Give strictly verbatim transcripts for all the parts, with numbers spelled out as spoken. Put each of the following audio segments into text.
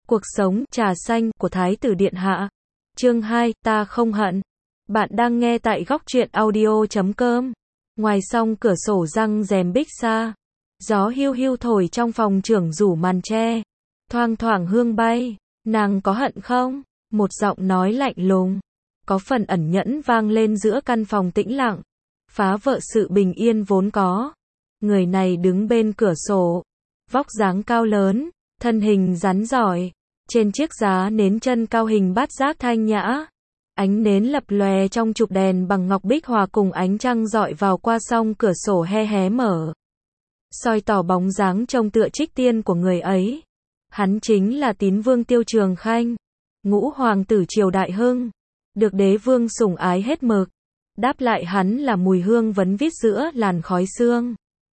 Cuộc sống, trà xanh, của Thái tử Điện Hạ. Chương hai, ta không hận. Bạn đang nghe tại góc truyện audio chấm com. Ngoài song cửa sổ răng rèm bích xa. Gió hiu hiu thổi trong phòng trưởng rủ màn tre. Thoang thoảng hương bay. Nàng có hận không? Một giọng nói lạnh lùng. Có phần ẩn nhẫn vang lên giữa căn phòng tĩnh lặng. Phá vỡ sự bình yên vốn có. Người này đứng bên cửa sổ. Vóc dáng cao lớn. Thân hình rắn giỏi. Trên chiếc giá nến chân cao hình bát giác thanh nhã. Ánh nến lập lòe trong chụp đèn bằng ngọc bích hòa cùng ánh trăng dọi vào qua song cửa sổ he hé mở. Soi tỏ bóng dáng trông tựa trích tiên của người ấy. Hắn chính là Tín Vương Tiêu Trường Khanh. Ngũ hoàng tử triều đại hưng. Được đế vương sủng ái hết mực. Đáp lại hắn là mùi hương vấn vít giữa làn khói sương.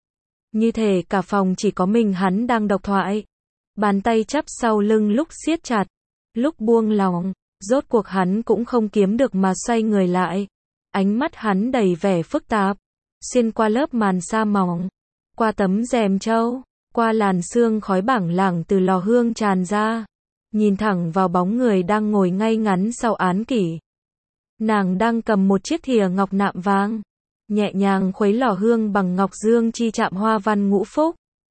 Như thể cả phòng chỉ có mình hắn đang độc thoại. Bàn tay chắp sau lưng lúc siết chặt, lúc buông lỏng, rốt cuộc hắn cũng không kiếm được mà xoay người lại. Ánh mắt hắn đầy vẻ phức tạp, xuyên qua lớp màn sa mỏng, qua tấm rèm trâu, qua làn sương khói bảng lảng từ lò hương tràn ra, nhìn thẳng vào bóng người đang ngồi ngay ngắn sau án kỷ. Nàng đang cầm một chiếc thìa ngọc nạm vàng, nhẹ nhàng khuấy lò hương bằng ngọc dương chi chạm hoa văn ngũ phúc.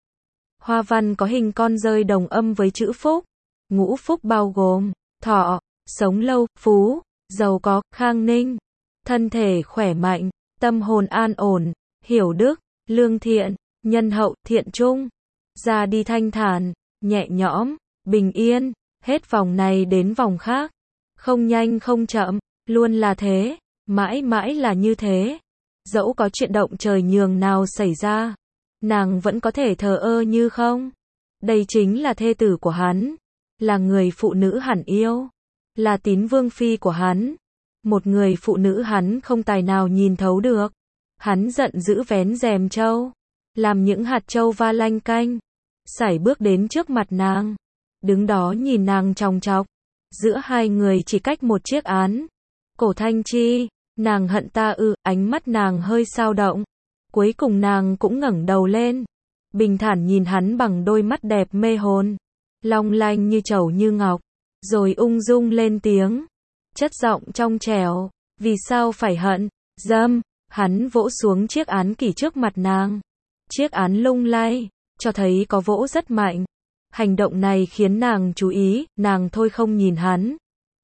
Hoa văn có hình con dơi đồng âm với chữ phúc. Ngũ phúc bao gồm thọ, sống lâu, phú, giàu có, khang ninh, thân thể khỏe mạnh, tâm hồn an ổn, hiểu đức, lương thiện, nhân hậu, thiện trung, ra đi thanh thản, nhẹ nhõm, bình yên, hết vòng này đến vòng khác, không nhanh không chậm, luôn là thế, mãi mãi là như thế. Dẫu có chuyện động trời nhường nào xảy ra, nàng vẫn có thể thờ ơ như không. Đây chính là thê tử của hắn, là người phụ nữ hắn yêu, là Tín Vương phi của hắn, một người phụ nữ hắn không tài nào nhìn thấu được. Hắn giận dữ vén rèm trâu, làm những hạt trâu va lanh canh, sải bước đến trước mặt nàng, đứng đó nhìn nàng chòng chọc. Giữa hai người chỉ cách một chiếc án. Cổ Thanh Chi, nàng hận ta ư? Ánh mắt nàng hơi dao động. Cuối cùng nàng cũng ngẩng đầu lên, bình thản nhìn hắn bằng đôi mắt đẹp mê hồn, long lanh như trầu như ngọc, rồi ung dung lên tiếng, chất giọng trong trẻo, vì sao phải hận? Dâm. Hắn vỗ xuống chiếc án kỷ trước mặt nàng. Chiếc án lung lay, cho thấy có vỗ rất mạnh. Hành động này khiến nàng chú ý, nàng thôi không nhìn hắn.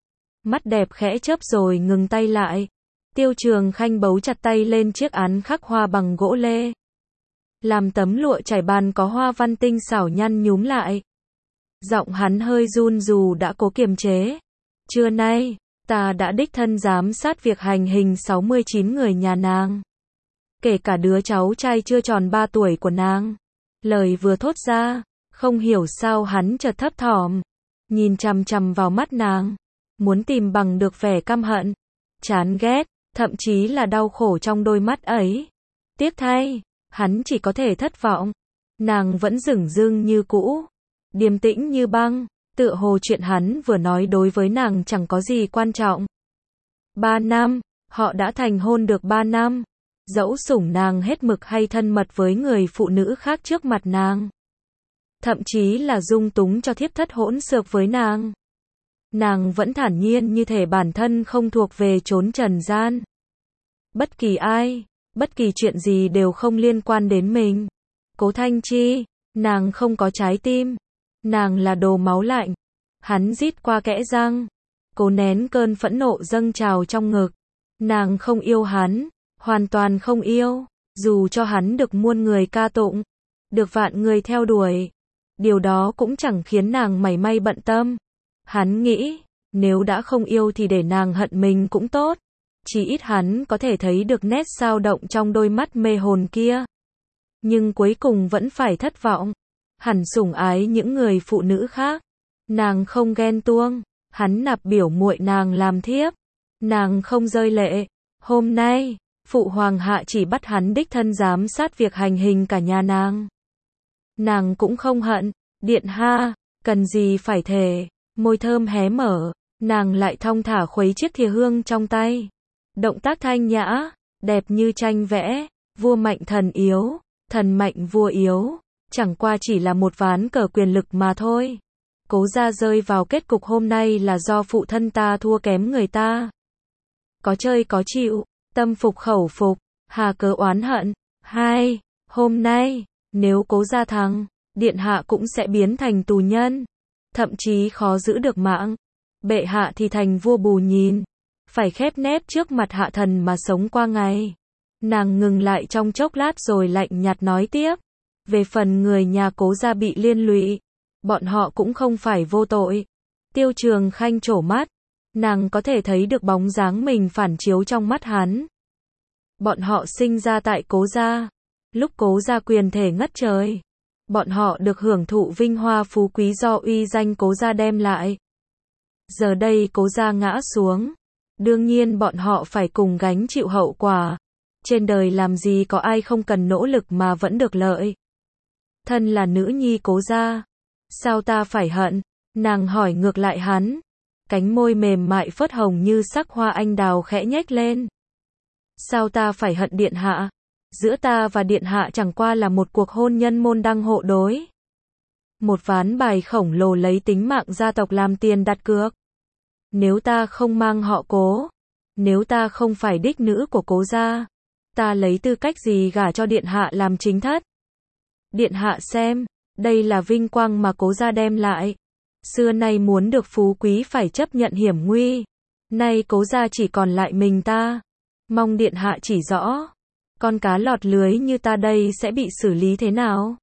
Mắt đẹp khẽ chớp rồi ngừng tay lại. Tiêu Trường Khanh bấu chặt tay lên chiếc án khắc hoa bằng gỗ lê. Làm tấm lụa trải bàn có hoa văn tinh xảo nhăn nhúm lại. Giọng hắn hơi run dù đã cố kiềm chế. Trưa nay, ta đã đích thân giám sát việc hành hình sáu mươi chín người nhà nàng. Kể cả đứa cháu trai chưa tròn ba tuổi của nàng. Lời vừa thốt ra, không hiểu sao hắn chợt thấp thỏm. Nhìn chằm chằm vào mắt nàng. Muốn tìm bằng được vẻ căm hận, chán ghét, thậm chí là đau khổ trong đôi mắt ấy. Tiếc thay, hắn chỉ có thể thất vọng. Nàng vẫn dửng dưng như cũ, điềm tĩnh như băng, tựa hồ chuyện hắn vừa nói đối với nàng chẳng có gì quan trọng. Ba năm, họ đã thành hôn được ba năm. Dẫu sủng nàng hết mực hay thân mật với người phụ nữ khác trước mặt nàng, thậm chí là dung túng cho thiếp thất hỗn xược với nàng, nàng vẫn thản nhiên như thể bản thân không thuộc về chốn trần gian. Bất kỳ ai, bất kỳ chuyện gì đều không liên quan đến mình. Cố Thanh Chi, nàng không có trái tim. Nàng là đồ máu lạnh. Hắn rít qua kẽ răng. Cố nén cơn phẫn nộ dâng trào trong ngực. Nàng không yêu hắn, hoàn toàn không yêu. Dù cho hắn được muôn người ca tụng, được vạn người theo đuổi, điều đó cũng chẳng khiến nàng mảy may bận tâm. Hắn nghĩ, nếu đã không yêu thì để nàng hận mình cũng tốt. Chỉ ít hắn có thể thấy được nét dao động trong đôi mắt mê hồn kia. Nhưng cuối cùng vẫn phải thất vọng. Hắn sủng ái những người phụ nữ khác. Nàng không ghen tuông. Hắn nạp biểu muội nàng làm thiếp. Nàng không rơi lệ. Hôm nay, phụ hoàng hạ chỉ bắt hắn đích thân giám sát việc hành hình cả nhà nàng. Nàng cũng không hận. Điện ha, cần gì phải thề. Môi thơm hé mở, nàng lại thong thả khuấy chiếc thìa hương trong tay. Động tác thanh nhã, đẹp như tranh vẽ. Vua mạnh thần yếu, thần mạnh vua yếu, chẳng qua chỉ là một ván cờ quyền lực mà thôi. Cố gia rơi vào kết cục hôm nay là do phụ thân ta thua kém người ta. Có chơi có chịu, tâm phục khẩu phục, hà cớ oán hận. Hai, hôm nay, nếu cố gia thắng, điện hạ cũng sẽ biến thành tù nhân, thậm chí khó giữ được mạng. Bệ hạ thì thành vua bù nhìn, phải khép nép trước mặt hạ thần mà sống qua ngày. Nàng ngừng lại trong chốc lát rồi lạnh nhạt nói tiếp. Về phần người nhà cố gia bị liên lụy, bọn họ cũng không phải vô tội. Tiêu Trường Khanh trổ mắt, nàng có thể thấy được bóng dáng mình phản chiếu trong mắt hắn. Bọn họ sinh ra tại cố gia, lúc cố gia quyền thể ngất trời. Bọn họ được hưởng thụ vinh hoa phú quý do uy danh cố gia đem lại. Giờ đây cố gia ngã xuống, đương nhiên bọn họ phải cùng gánh chịu hậu quả. Trên đời làm gì có ai không cần nỗ lực mà vẫn được lợi. Thân là nữ nhi cố gia, sao ta phải hận? Nàng hỏi ngược lại hắn. Cánh môi mềm mại phớt hồng như sắc hoa anh đào khẽ nhếch lên. Sao ta phải hận điện hạ? Giữa ta và điện hạ chẳng qua là một cuộc hôn nhân môn đăng hộ đối. Một ván bài khổng lồ lấy tính mạng gia tộc làm tiền đặt cược. Nếu ta không mang họ Cố, nếu ta không phải đích nữ của cố gia, ta lấy tư cách gì gả cho điện hạ làm chính thất? Điện hạ xem, đây là vinh quang mà cố gia đem lại. Xưa nay muốn được phú quý phải chấp nhận hiểm nguy. Nay cố gia chỉ còn lại mình ta. Mong điện hạ chỉ rõ, con cá lọt lưới như ta đây sẽ bị xử lý thế nào?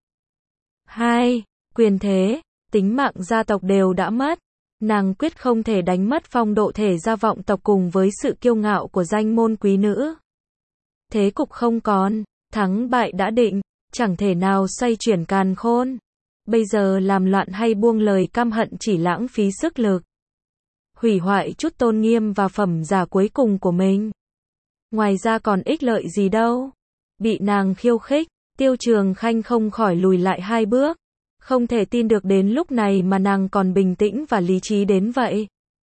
Hai, quyền thế, tính mạng gia tộc đều đã mất. Nàng quyết không thể đánh mất phong độ thể gia vọng tộc cùng với sự kiêu ngạo của danh môn quý nữ. Thế cục không còn, thắng bại đã định, chẳng thể nào xoay chuyển càn khôn. Bây giờ làm loạn hay buông lời căm hận chỉ lãng phí sức lực. Hủy hoại chút tôn nghiêm và phẩm giá cuối cùng của mình. Ngoài ra còn ích lợi gì đâu. Bị nàng khiêu khích, Tiêu Trường Khanh không khỏi lùi lại hai bước. Không thể tin được đến lúc này mà nàng còn bình tĩnh và lý trí đến vậy.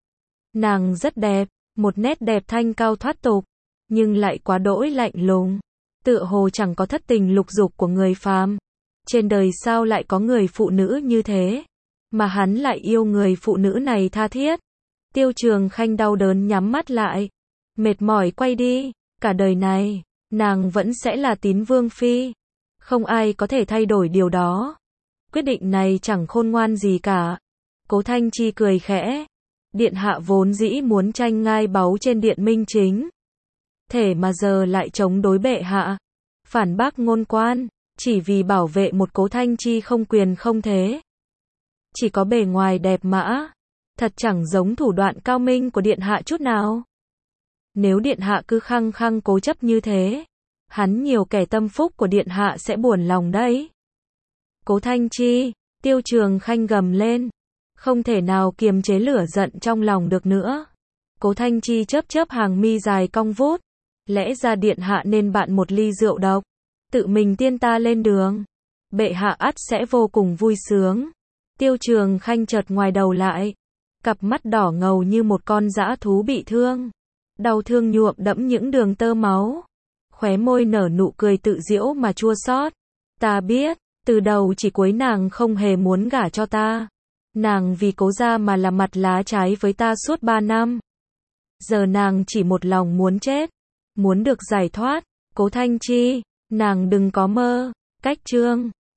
Nàng rất đẹp, một nét đẹp thanh cao thoát tục, nhưng lại quá đỗi lạnh lùng. Tựa hồ chẳng có thất tình lục dục của người phàm. Trên đời sao lại có người phụ nữ như thế? Mà hắn lại yêu người phụ nữ này tha thiết. Tiêu Trường Khanh đau đớn nhắm mắt lại. Mệt mỏi quay đi. Cả đời này, nàng vẫn sẽ là Tín Vương Phi. Không ai có thể thay đổi điều đó. Quyết định này chẳng khôn ngoan gì cả. Cố Thanh Chi cười khẽ. Điện hạ vốn dĩ muốn tranh ngai báu trên điện minh chính. Thể mà giờ lại chống đối bệ hạ. Phản bác ngôn quan. Chỉ vì bảo vệ một Cố Thanh Chi không quyền không thế. Chỉ có bề ngoài đẹp mã. Thật chẳng giống thủ đoạn cao minh của điện hạ chút nào. Nếu điện hạ cứ khăng khăng cố chấp như thế, hắn nhiều kẻ tâm phúc của điện hạ sẽ buồn lòng đấy. Cố Thanh Chi, Tiêu Trường Khanh gầm lên. Không thể nào kiềm chế lửa giận trong lòng được nữa. Cố Thanh Chi chớp chớp hàng mi dài cong vút. Lẽ ra điện hạ nên bạn một ly rượu độc. Tự mình tiên ta lên đường. Bệ hạ ắt sẽ vô cùng vui sướng. Tiêu Trường Khanh chợt ngoài đầu lại. Cặp mắt đỏ ngầu như một con dã thú bị thương. Đau thương nhuộm đẫm những đường tơ máu. Khóe môi nở nụ cười tự giễu mà chua xót. Ta biết, từ đầu chỉ cuối nàng không hề muốn gả cho ta. Nàng vì cố gia mà là mặt lá trái với ta suốt ba năm. Giờ nàng chỉ một lòng muốn chết. Muốn được giải thoát. Cố Thanh Chi, nàng đừng có mơ. Cách chương